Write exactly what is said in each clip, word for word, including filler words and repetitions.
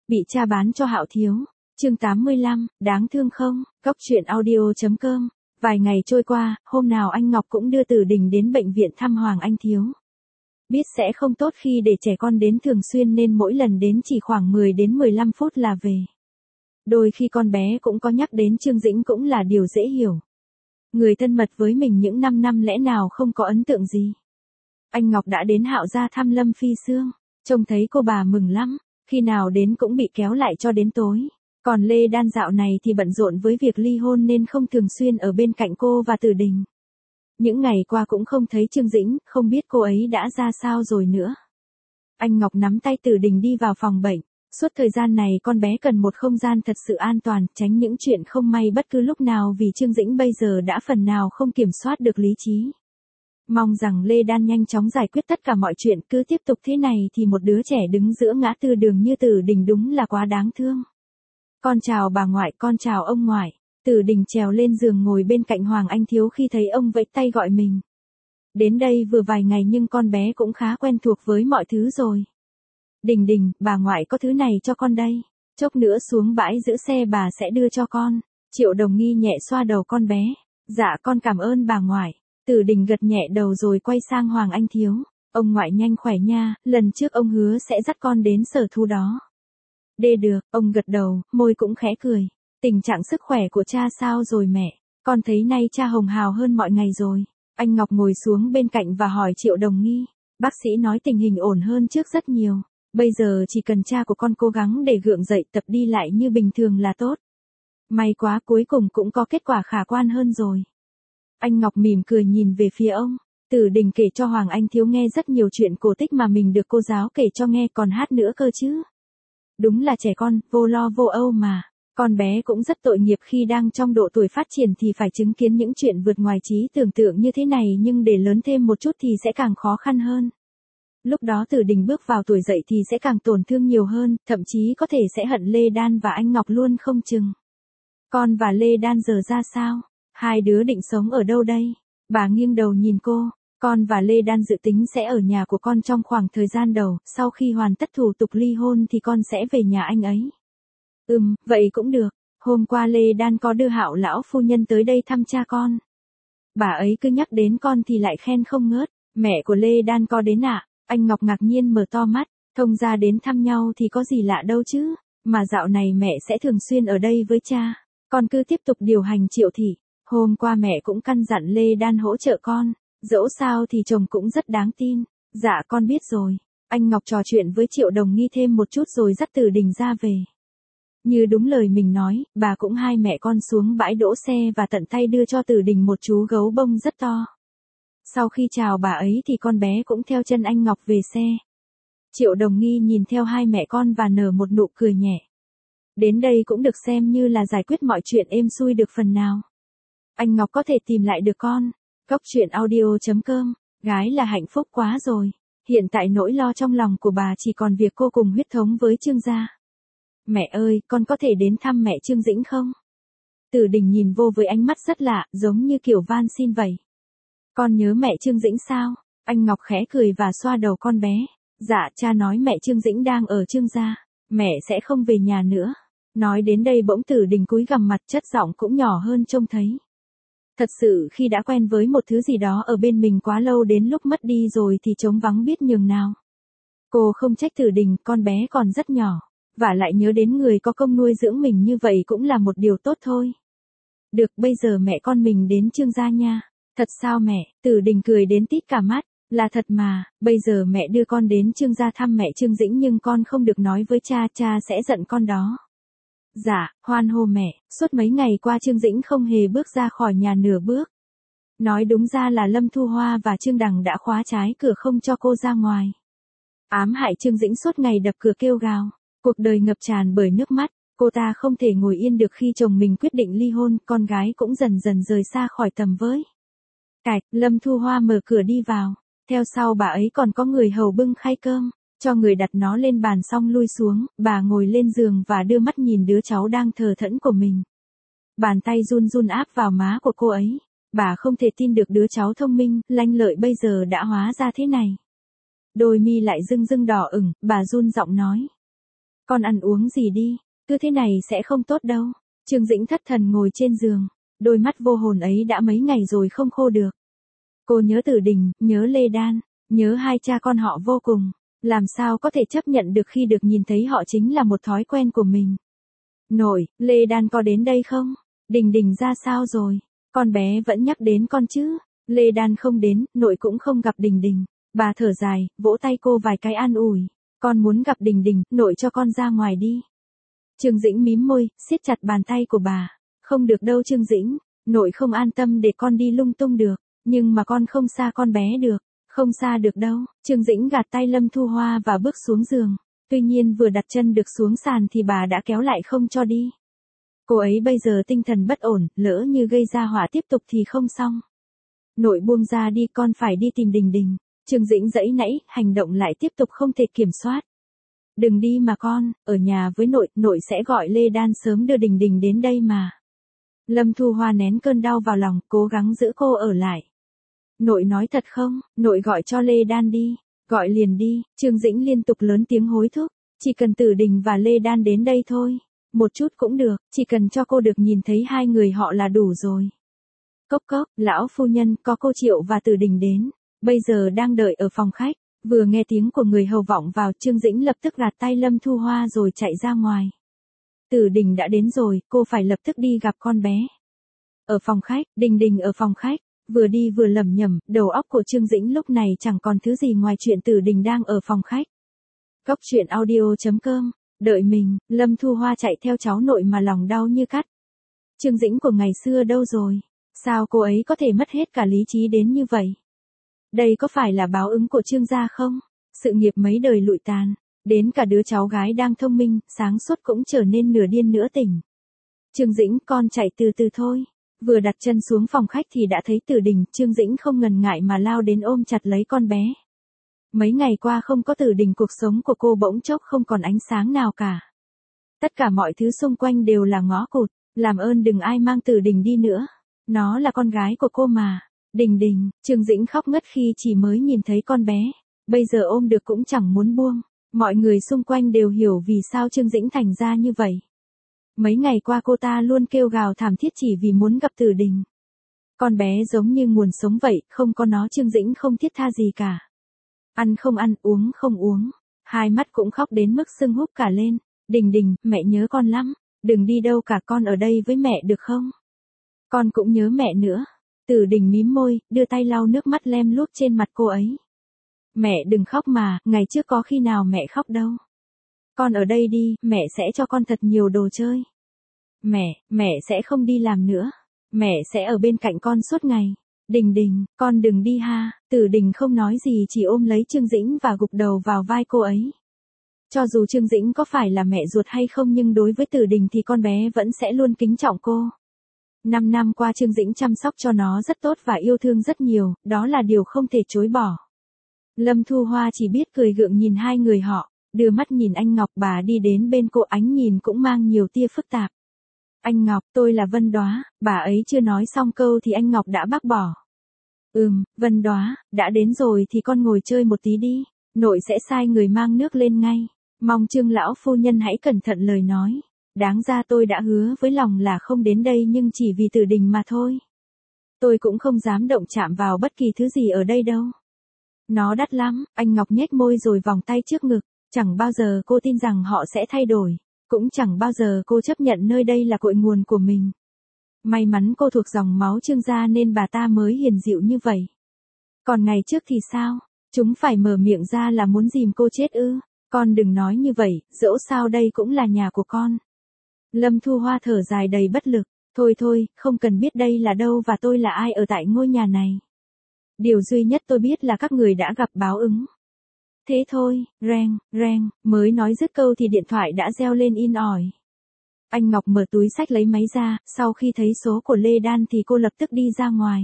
Bị cha bán cho Hạo Thiếu. Chương tám mươi lăm, đáng thương không? Góc truyện audio chấm com. Vài ngày trôi qua, hôm nào anh Ngọc cũng đưa Tử Đình đến bệnh viện thăm Hoàng Anh Thiếu. Biết sẽ không tốt khi để trẻ con đến thường xuyên nên mỗi lần đến chỉ khoảng mười đến mười lăm phút là về. Đôi khi con bé cũng có nhắc đến Trương Dĩnh cũng là điều dễ hiểu. Người thân mật với mình những năm năm lẽ nào không có ấn tượng gì. Anh Ngọc đã đến Hạo gia thăm Lâm Phi Sương, trông thấy cô bà mừng lắm, khi nào đến cũng bị kéo lại cho đến tối. Còn Lê Đan dạo này thì bận rộn với việc ly hôn nên không thường xuyên ở bên cạnh cô và Tử Đình. Những ngày qua cũng không thấy Trương Dĩnh, không biết cô ấy đã ra sao rồi nữa. Anh Ngọc nắm tay Tử Đình đi vào phòng bệnh. Suốt thời gian này con bé cần một không gian thật sự an toàn, tránh những chuyện không may bất cứ lúc nào vì Trương Dĩnh bây giờ đã phần nào không kiểm soát được lý trí. Mong rằng Lê Đan nhanh chóng giải quyết tất cả mọi chuyện, cứ tiếp tục thế này thì một đứa trẻ đứng giữa ngã tư đường như Tử Đình đúng là quá đáng thương. Con chào bà ngoại, con chào ông ngoại. Tử Đình trèo lên giường ngồi bên cạnh Hoàng Anh Thiếu khi thấy ông vẫy tay gọi mình. Đến đây vừa vài ngày nhưng con bé cũng khá quen thuộc với mọi thứ rồi. Đình Đình, bà ngoại có thứ này cho con đây. Chốc nữa xuống bãi giữ xe bà sẽ đưa cho con. Triệu Đồng Nghi nhẹ xoa đầu con bé. Dạ con cảm ơn bà ngoại. Tử Đình gật nhẹ đầu rồi quay sang Hoàng Anh Thiếu. Ông ngoại nhanh khỏe nha, lần trước ông hứa sẽ dắt con đến sở thu đó. Đê được, ông gật đầu, môi cũng khẽ cười. Tình trạng sức khỏe của cha sao rồi mẹ? Con thấy nay cha hồng hào hơn mọi ngày rồi. Anh Ngọc ngồi xuống bên cạnh và hỏi Triệu Đồng Nghi. Bác sĩ nói tình hình ổn hơn trước rất nhiều. Bây giờ chỉ cần cha của con cố gắng để gượng dậy tập đi lại như bình thường là tốt. May quá cuối cùng cũng có kết quả khả quan hơn rồi. Anh Ngọc mỉm cười nhìn về phía ông. Tử Đình kể cho Hoàng Anh Thiếu nghe rất nhiều chuyện cổ tích mà mình được cô giáo kể cho nghe còn hát nữa cơ chứ. Đúng là trẻ con, vô lo vô âu mà. Con bé cũng rất tội nghiệp khi đang trong độ tuổi phát triển thì phải chứng kiến những chuyện vượt ngoài trí tưởng tượng như thế này nhưng để lớn thêm một chút thì sẽ càng khó khăn hơn. Lúc đó Tử Đình bước vào tuổi dậy thì sẽ càng tổn thương nhiều hơn, thậm chí có thể sẽ hận Lê Đan và anh Ngọc luôn không chừng. Con và Lê Đan giờ ra sao? Hai đứa định sống ở đâu đây? Bà nghiêng đầu nhìn cô. Con và Lê Đan dự tính sẽ ở nhà của con trong khoảng thời gian đầu, sau khi hoàn tất thủ tục ly hôn thì con sẽ về nhà anh ấy. Ừm, vậy cũng được. Hôm qua Lê Đan có đưa Hạo lão phu nhân tới đây thăm cha con. Bà ấy cứ nhắc đến con thì lại khen không ngớt. Mẹ của Lê Đan có đến ạ? À? Anh Ngọc ngạc nhiên mở to mắt. Thông ra đến thăm nhau thì có gì lạ đâu chứ. Mà dạo này mẹ sẽ thường xuyên ở đây với cha. Con cứ tiếp tục điều hành Triệu thị. Hôm qua mẹ cũng căn dặn Lê Đan hỗ trợ con. Dẫu sao thì chồng cũng rất đáng tin. Dạ con biết rồi. Anh Ngọc trò chuyện với Triệu Đồng Nghi thêm một chút rồi dắt Tử Đình ra về. Như đúng lời mình nói, bà cũng hai mẹ con xuống bãi đỗ xe và tận tay đưa cho Tử Đình một chú gấu bông rất to. Sau khi chào bà ấy thì con bé cũng theo chân anh Ngọc về xe. Triệu Đồng Nghi nhìn theo hai mẹ con và nở một nụ cười nhẹ. Đến đây cũng được xem như là giải quyết mọi chuyện êm xuôi được phần nào. Anh Ngọc có thể tìm lại được con. Góc truyện audio chấm com. Gái là hạnh phúc quá rồi. Hiện tại nỗi lo trong lòng của bà chỉ còn việc cô cùng huyết thống với Trương gia. Mẹ ơi, con có thể đến thăm mẹ Trương Dĩnh không? Tử Đình nhìn vô với ánh mắt rất lạ, giống như kiểu van xin vậy. Con nhớ mẹ Trương Dĩnh sao? Anh Ngọc khẽ cười và xoa đầu con bé. Dạ, cha nói mẹ Trương Dĩnh đang ở Trương gia. Mẹ sẽ không về nhà nữa. Nói đến đây bỗng Tử Đình cúi gằm mặt, chất giọng cũng nhỏ hơn trông thấy. Thật sự khi đã quen với một thứ gì đó ở bên mình quá lâu đến lúc mất đi rồi thì trống vắng biết nhường nào. Cô không trách Tử Đình, con bé còn rất nhỏ. Và lại nhớ đến người có công nuôi dưỡng mình như vậy cũng là một điều tốt thôi. Được, bây giờ mẹ con mình đến Trương gia nha. Thật sao mẹ? Tử Đình cười đến tít cả mắt. Là thật mà, bây giờ mẹ đưa con đến Trương gia thăm mẹ Trương Dĩnh nhưng con không được nói với cha, cha sẽ giận con đó. Dạ, hoan hô mẹ, suốt mấy ngày qua Trương Dĩnh không hề bước ra khỏi nhà nửa bước. Nói đúng ra là Lâm Thu Hoa và Trương Đằng đã khóa trái cửa không cho cô ra ngoài. Ám hại Trương Dĩnh suốt ngày đập cửa kêu gào. Cuộc đời ngập tràn bởi nước mắt, cô ta không thể ngồi yên được khi chồng mình quyết định ly hôn, con gái cũng dần dần rời xa khỏi tầm với. Cạch, Lâm Thu Hoa mở cửa đi vào, theo sau bà ấy còn có người hầu bưng khay cơm, cho người đặt nó lên bàn xong lui xuống, bà ngồi lên giường và đưa mắt nhìn đứa cháu đang thờ thẫn của mình. Bàn tay run run áp vào má của cô ấy, bà không thể tin được đứa cháu thông minh, lanh lợi bây giờ đã hóa ra thế này. Đôi mi lại rưng rưng đỏ ửng, bà run giọng nói. Con ăn uống gì đi, cứ thế này sẽ không tốt đâu. Trương Dĩnh thất thần ngồi trên giường, đôi mắt vô hồn ấy đã mấy ngày rồi không khô được. Cô nhớ Tử Đình, nhớ Lê Đan, nhớ hai cha con họ vô cùng. Làm sao có thể chấp nhận được khi được nhìn thấy họ chính là một thói quen của mình. Nội, Lê Đan có đến đây không? Đình Đình ra sao rồi? Con bé vẫn nhắc đến con chứ? Lê Đan không đến, nội cũng không gặp Đình Đình. Bà thở dài, vỗ tay cô vài cái an ủi. Con muốn gặp Đình Đình, nội cho con ra ngoài đi. Trương Dĩnh mím môi, siết chặt bàn tay của bà. Không được đâu Trương Dĩnh, nội không an tâm để con đi lung tung được. Nhưng mà con không xa con bé được. Không xa được đâu. Trương Dĩnh gạt tay Lâm Thu Hoa và bước xuống giường. Tuy nhiên vừa đặt chân được xuống sàn thì bà đã kéo lại không cho đi. Cô ấy bây giờ tinh thần bất ổn, lỡ như gây ra họa tiếp tục thì không xong. Nội buông ra đi, con phải đi tìm Đình Đình. Trương Dĩnh giãy nãy, hành động lại tiếp tục không thể kiểm soát. Đừng đi mà con, ở nhà với nội, nội sẽ gọi Lê Đan sớm đưa Đình Đình đến đây mà. Lâm Thu Hoa nén cơn đau vào lòng, cố gắng giữ cô ở lại. Nội nói thật không, nội gọi cho Lê Đan đi, gọi liền đi. Trương Dĩnh liên tục lớn tiếng hối thúc, chỉ cần Tử Đình và Lê Đan đến đây thôi. Một chút cũng được, chỉ cần cho cô được nhìn thấy hai người họ là đủ rồi. Cốc cốc, lão phu nhân, có cô Triệu và Tử Đình đến, bây giờ đang đợi ở phòng khách. Vừa nghe tiếng của người hầu vọng vào, Trương Dĩnh lập tức gạt tay Lâm Thu Hoa rồi chạy ra ngoài. Tử Đình đã đến rồi, cô phải lập tức đi gặp con bé. Ở phòng khách, Đình Đình ở phòng khách, vừa đi vừa lẩm nhẩm, đầu óc của Trương Dĩnh lúc này chẳng còn thứ gì ngoài chuyện Tử Đình đang ở phòng khách. Cốc truyện audio chấm com, đợi mình, Lâm Thu Hoa chạy theo cháu nội mà lòng đau như cắt. Trương Dĩnh của ngày xưa đâu rồi? Sao cô ấy có thể mất hết cả lý trí đến như vậy? Đây có phải là báo ứng của Trương gia không? Sự nghiệp mấy đời lụi tàn, đến cả đứa cháu gái đang thông minh, sáng suốt cũng trở nên nửa điên nửa tỉnh. Trương Dĩnh, con chạy từ từ thôi. Vừa đặt chân xuống phòng khách thì đã thấy Tử Đình, Trương Dĩnh không ngần ngại mà lao đến ôm chặt lấy con bé. Mấy ngày qua không có Tử Đình, cuộc sống của cô bỗng chốc không còn ánh sáng nào cả. Tất cả mọi thứ xung quanh đều là ngõ cụt, làm ơn đừng ai mang Tử Đình đi nữa. Nó là con gái của cô mà. Đình Đình, Trương Dĩnh khóc ngất khi chỉ mới nhìn thấy con bé. Bây giờ ôm được cũng chẳng muốn buông. Mọi người xung quanh đều hiểu vì sao Trương Dĩnh thành ra như vậy. Mấy ngày qua cô ta luôn kêu gào thảm thiết chỉ vì muốn gặp Tử Đình. Con bé giống như nguồn sống vậy, không có nó Trương Dĩnh không thiết tha gì cả. Ăn không ăn, uống không uống. Hai mắt cũng khóc đến mức sưng húp cả lên. Đình Đình, mẹ nhớ con lắm. Đừng đi đâu cả, con ở đây với mẹ được không? Con cũng nhớ mẹ nữa. Tử Đình mím môi, đưa tay lau nước mắt lem luốc trên mặt cô ấy. Mẹ đừng khóc mà, ngày trước có khi nào mẹ khóc đâu. Con ở đây đi, mẹ sẽ cho con thật nhiều đồ chơi. Mẹ, mẹ sẽ không đi làm nữa. Mẹ sẽ ở bên cạnh con suốt ngày. Đình Đình, con đừng đi ha. Tử Đình không nói gì, chỉ ôm lấy Trương Dĩnh và gục đầu vào vai cô ấy. Cho dù Trương Dĩnh có phải là mẹ ruột hay không nhưng đối với Tử Đình thì con bé vẫn sẽ luôn kính trọng cô. Năm năm qua Trương Dĩnh chăm sóc cho nó rất tốt và yêu thương rất nhiều, đó là điều không thể chối bỏ. Lâm Thu Hoa chỉ biết cười gượng nhìn hai người họ, đưa mắt nhìn anh Ngọc, bà đi đến bên cô, ánh nhìn cũng mang nhiều tia phức tạp. Anh Ngọc, tôi là Vân Đóa, bà ấy chưa nói xong câu thì anh Ngọc đã bác bỏ. Ừm, Vân Đóa, đã đến rồi thì con ngồi chơi một tí đi, nội sẽ sai người mang nước lên ngay. Mong Trương lão phu nhân hãy cẩn thận lời nói. Đáng ra tôi đã hứa với lòng là không đến đây nhưng chỉ vì Tử Đình mà thôi. Tôi cũng không dám động chạm vào bất kỳ thứ gì ở đây đâu. Nó đắt lắm, anh Ngọc nhếch môi rồi vòng tay trước ngực. Chẳng bao giờ cô tin rằng họ sẽ thay đổi. Cũng chẳng bao giờ cô chấp nhận nơi đây là cội nguồn của mình. May mắn cô thuộc dòng máu Trương gia nên bà ta mới hiền dịu như vậy. Còn ngày trước thì sao? Chúng phải mở miệng ra là muốn dìm cô chết ư? Con đừng nói như vậy, dẫu sao đây cũng là nhà của con. Lâm Thu Hoa thở dài đầy bất lực. Thôi thôi, không cần biết đây là đâu và tôi là ai ở tại ngôi nhà này. Điều duy nhất tôi biết là các người đã gặp báo ứng. Thế thôi, reng, reng, mới nói dứt câu thì điện thoại đã reo lên in ỏi. Anh Ngọc mở túi xách lấy máy ra, sau khi thấy số của Lê Đan thì cô lập tức đi ra ngoài.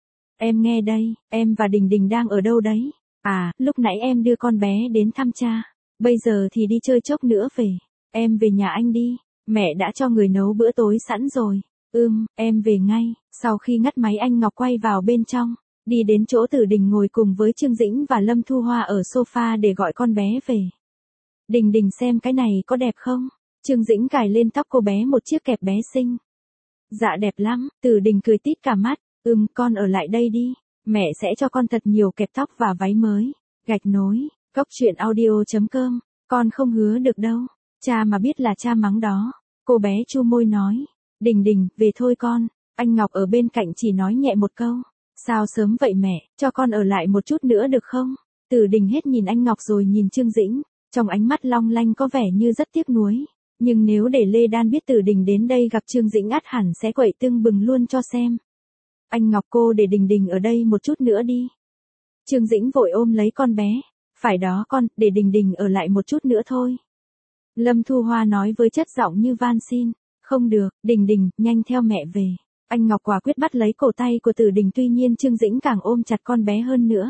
Em nghe đây, em và Đình Đình đang ở đâu đấy? À, lúc nãy em đưa con bé đến thăm cha. Bây giờ thì đi chơi chốc nữa về. Em về nhà anh đi. Mẹ đã cho người nấu bữa tối sẵn rồi. Ừm, em về ngay. Sau khi ngắt máy anh Ngọc quay vào bên trong. Đi đến chỗ Tử Đình ngồi cùng với Trương Dĩnh và Lâm Thu Hoa ở sofa để gọi con bé về. Đình Đình xem cái này có đẹp không? Trương Dĩnh cài lên tóc cô bé một chiếc kẹp bé xinh. Dạ đẹp lắm, Từ Đình cười tít cả mắt, ừm con ở lại đây đi, mẹ sẽ cho con thật nhiều kẹp tóc và váy mới. Gạch nối, cốc truyện audio chấm com, con không hứa được đâu, cha mà biết là cha mắng đó. Cô bé chu môi nói, Đình Đình, về thôi con. Anh Ngọc ở bên cạnh chỉ nói nhẹ một câu, sao sớm vậy mẹ, cho con ở lại một chút nữa được không? Từ Đình hết nhìn anh Ngọc rồi nhìn Trương Dĩnh, trong ánh mắt long lanh có vẻ như rất tiếc nuối. Nhưng nếu để Lê Đan biết Từ Đình đến đây gặp Trương Dĩnh ắt hẳn sẽ quậy tưng bừng luôn cho xem. Anh Ngọc cô để Đình Đình ở đây một chút nữa đi. Trương Dĩnh vội ôm lấy con bé, phải đó con, để Đình Đình ở lại một chút nữa thôi. Lâm Thu Hoa nói với chất giọng như van xin, không được, Đình Đình, nhanh theo mẹ về. Anh Ngọc quả quyết bắt lấy cổ tay của Từ Đình, tuy nhiên Trương Dĩnh càng ôm chặt con bé hơn nữa.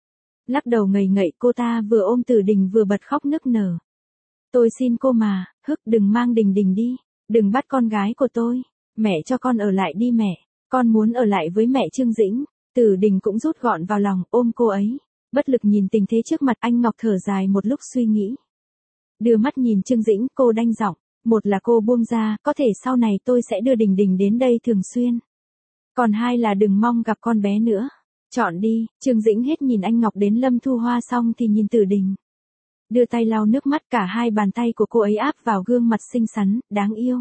Lắc đầu ngầy ngậy, cô ta vừa ôm Từ Đình vừa bật khóc nức nở. Tôi xin cô mà, hức đừng mang Đình Đình đi, đừng bắt con gái của tôi, mẹ cho con ở lại đi mẹ, con muốn ở lại với mẹ. Trương Dĩnh, Từ Đình cũng rút gọn vào lòng, ôm cô ấy, bất lực nhìn tình thế trước mặt. Anh Ngọc thở dài một lúc suy nghĩ. Đưa mắt nhìn Trương Dĩnh, cô đanh giọng, một là cô buông ra, có thể sau này tôi sẽ đưa Đình Đình đến đây thường xuyên. Còn hai là đừng mong gặp con bé nữa. Chọn đi. Trương Dĩnh hết nhìn anh Ngọc đến Lâm Thu Hoa xong thì nhìn Từ Đình. Đưa tay lau nước mắt, cả hai bàn tay của cô ấy áp vào gương mặt xinh xắn, đáng yêu.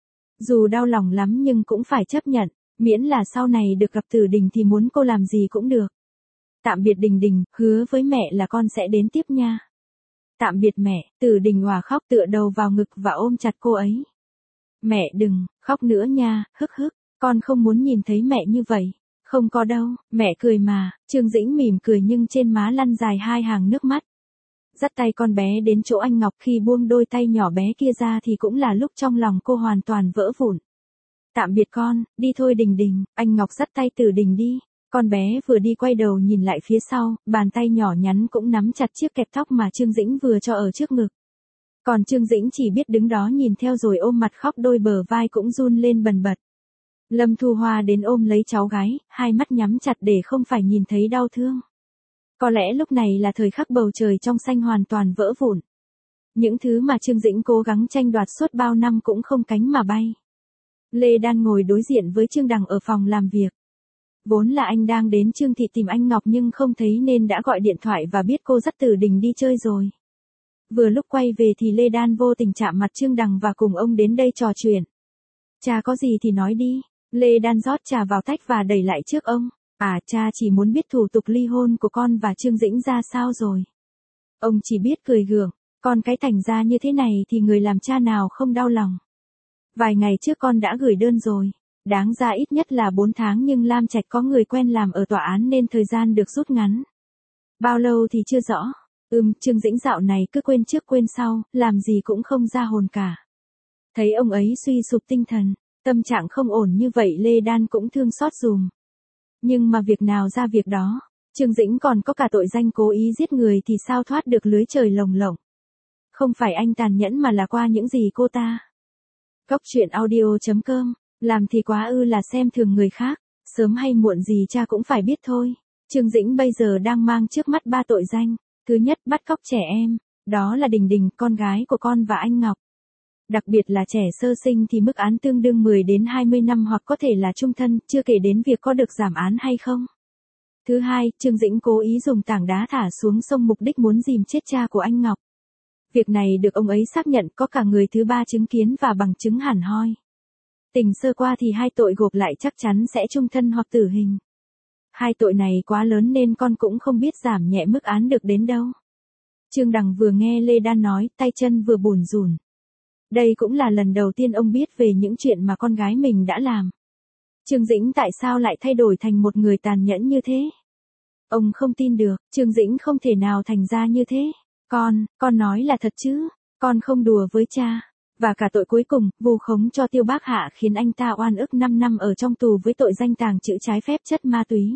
Dù đau lòng lắm nhưng cũng phải chấp nhận, miễn là sau này được gặp Từ Đình thì muốn cô làm gì cũng được. Tạm biệt Đình Đình, hứa với mẹ là con sẽ đến tiếp nha. Tạm biệt mẹ. Từ Đình òa khóc tựa đầu vào ngực và ôm chặt cô ấy. Mẹ đừng, khóc nữa nha, hức hức, con không muốn nhìn thấy mẹ như vậy. Không có đâu, mẹ cười mà. Trương Dĩnh mỉm cười nhưng trên má lăn dài hai hàng nước mắt. Dắt tay con bé đến chỗ anh Ngọc, khi buông đôi tay nhỏ bé kia ra thì cũng là lúc trong lòng cô hoàn toàn vỡ vụn. Tạm biệt con, đi thôi Đình Đình. Anh Ngọc dắt tay Từ Đình đi. Con bé vừa đi quay đầu nhìn lại phía sau, bàn tay nhỏ nhắn cũng nắm chặt chiếc kẹp tóc mà Trương Dĩnh vừa cho ở trước ngực. Còn Trương Dĩnh chỉ biết đứng đó nhìn theo rồi ôm mặt khóc, đôi bờ vai cũng run lên bần bật. Lâm Thu Hoa đến ôm lấy cháu gái, hai mắt nhắm chặt để không phải nhìn thấy đau thương. Có lẽ lúc này là thời khắc bầu trời trong xanh hoàn toàn vỡ vụn. Những thứ mà Trương Dĩnh cố gắng tranh đoạt suốt bao năm cũng không cánh mà bay. Lê Đan ngồi đối diện với Trương Đằng ở phòng làm việc. Vốn là anh đang đến Trương Thị tìm anh Ngọc nhưng không thấy nên đã gọi điện thoại và biết cô dắt Từ Đình đi chơi rồi. Vừa lúc quay về thì Lê Đan vô tình chạm mặt Trương Đằng và cùng ông đến đây trò chuyện. Cha có gì thì nói đi. Lê Đan rót trà vào tách và đẩy lại trước ông. À, cha chỉ muốn biết thủ tục ly hôn của con và Trương Dĩnh ra sao rồi. Ông chỉ biết cười gượng, con cái thành ra như thế này thì người làm cha nào không đau lòng. Vài ngày trước con đã gửi đơn rồi, đáng ra ít nhất là bốn tháng nhưng Lam Trạch có người quen làm ở tòa án nên thời gian được rút ngắn. Bao lâu thì chưa rõ. Ừm, Trương Dĩnh dạo này cứ quên trước quên sau, làm gì cũng không ra hồn cả. Thấy ông ấy suy sụp tinh thần, tâm trạng không ổn như vậy Lê Đan cũng thương xót dùm. Nhưng mà việc nào ra việc đó, Trương Dĩnh còn có cả tội danh cố ý giết người thì sao thoát được lưới trời lồng lộng. Không phải anh tàn nhẫn mà là qua những gì cô ta. Cốc truyện audio chấm com, làm thì quá ư là xem thường người khác, sớm hay muộn gì cha cũng phải biết thôi. Trương Dĩnh bây giờ đang mang trước mắt ba tội danh. Thứ nhất, bắt cóc trẻ em, đó là Đình Đình, con gái của con và anh Ngọc. Đặc biệt là trẻ sơ sinh thì mức án tương đương mười đến hai mươi năm hoặc có thể là chung thân, chưa kể đến việc có được giảm án hay không. Thứ hai, Trương Dĩnh cố ý dùng tảng đá thả xuống sông mục đích muốn dìm chết cha của anh Ngọc. Việc này được ông ấy xác nhận, có cả người thứ ba chứng kiến và bằng chứng hẳn hoi. Tình sơ qua thì hai tội gộp lại chắc chắn sẽ chung thân hoặc tử hình. Hai tội này quá lớn nên con cũng không biết giảm nhẹ mức án được đến đâu. Trương Đằng vừa nghe Lê Đan nói, tay chân vừa bủn rủn. Đây cũng là lần đầu tiên ông biết về những chuyện mà con gái mình đã làm. Trương Dĩnh tại sao lại thay đổi thành một người tàn nhẫn như thế? Ông không tin được, Trương Dĩnh không thể nào thành ra như thế. Con, con nói là thật chứ, con không đùa với cha. Và cả tội cuối cùng, vu khống cho Tiêu Bác Hạ khiến anh ta oan ức năm năm ở trong tù với tội danh tàng trữ trái phép chất ma túy.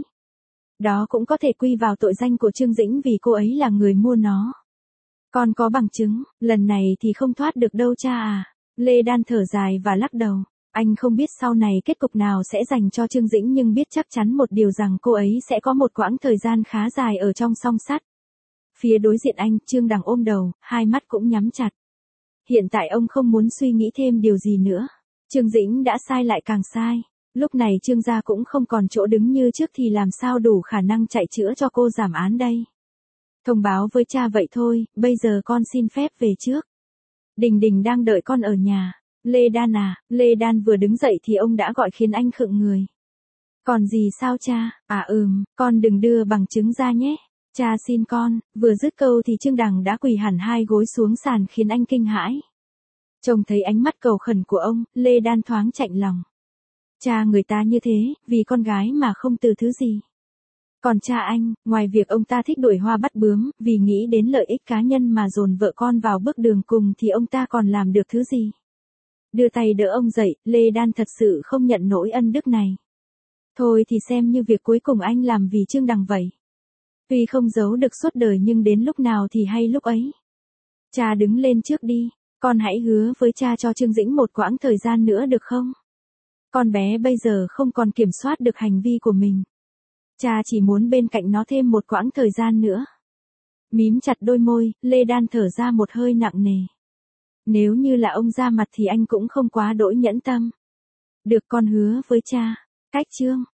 Đó cũng có thể quy vào tội danh của Trương Dĩnh vì cô ấy là người mua nó. Con có bằng chứng, lần này thì không thoát được đâu cha à. Lê Đan thở dài và lắc đầu. Anh không biết sau này kết cục nào sẽ dành cho Trương Dĩnh nhưng biết chắc chắn một điều rằng cô ấy sẽ có một quãng thời gian khá dài ở trong song sắt. Phía đối diện anh, Trương Đằng ôm đầu, hai mắt cũng nhắm chặt. Hiện tại ông không muốn suy nghĩ thêm điều gì nữa. Trương Dĩnh đã sai lại càng sai. Lúc này Trương gia cũng không còn chỗ đứng như trước thì làm sao đủ khả năng chạy chữa cho cô giảm án đây. Thông báo với cha vậy thôi, bây giờ con xin phép về trước. Đình Đình đang đợi con ở nhà. Lê Đan à, Lê Đan vừa đứng dậy thì ông đã gọi khiến anh khựng người. Còn gì sao cha, à ừm, con đừng đưa bằng chứng ra nhé. Cha xin con, vừa dứt câu thì Trương Đằng đã quỳ hẳn hai gối xuống sàn khiến anh kinh hãi. Trông thấy ánh mắt cầu khẩn của ông, Lê Đan thoáng chạnh lòng. Cha người ta như thế, vì con gái mà không từ thứ gì. Còn cha anh, ngoài việc ông ta thích đuổi hoa bắt bướm, vì nghĩ đến lợi ích cá nhân mà dồn vợ con vào bước đường cùng thì ông ta còn làm được thứ gì? Đưa tay đỡ ông dậy, Lê Đan thật sự không nhận nổi ân đức này. Thôi thì xem như việc cuối cùng anh làm vì Trương Đằng vậy. Tuy không giấu được suốt đời nhưng đến lúc nào thì hay lúc ấy. Cha đứng lên trước đi, con hãy hứa với cha cho Trương Dĩnh một quãng thời gian nữa được không? Con bé bây giờ không còn kiểm soát được hành vi của mình. Cha chỉ muốn bên cạnh nó thêm một quãng thời gian nữa. Mím chặt đôi môi, Lê Đan thở ra một hơi nặng nề. Nếu như là ông ra mặt thì anh cũng không quá đỗi nhẫn tâm. Được con hứa với cha. Cách Trương